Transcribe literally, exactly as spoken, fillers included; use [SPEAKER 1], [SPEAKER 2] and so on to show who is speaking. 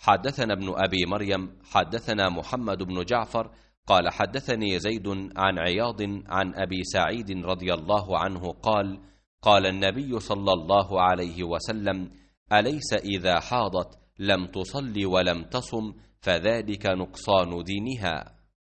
[SPEAKER 1] حدثنا ابن أبي مريم حدثنا محمد بن جعفر قال حدثني زيد عن عياض عن أبي سعيد رضي الله عنه قال قال النبي صلى الله عليه وسلم: أليس إذا حاضت لم تصل ولم تصم فذلك نقصان دينها.